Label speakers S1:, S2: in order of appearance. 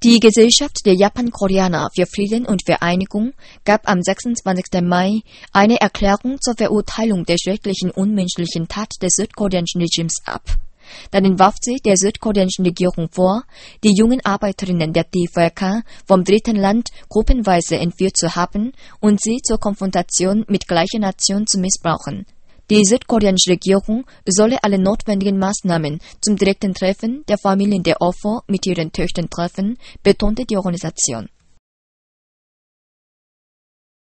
S1: Die Gesellschaft der Japan-Koreaner für Frieden und Vereinigung gab am 26. Mai eine Erklärung zur Verurteilung der schrecklichen unmenschlichen Tat des südkoreanischen Regimes ab. Darin warf sie der südkoreanischen Regierung vor, die jungen Arbeiterinnen der TVK vom dritten Land gruppenweise entführt zu haben und sie zur Konfrontation mit gleicher Nation zu missbrauchen. Die südkoreanische Regierung solle alle notwendigen Maßnahmen zum direkten Treffen der Familien der Opfer mit ihren Töchtern treffen, betonte die Organisation.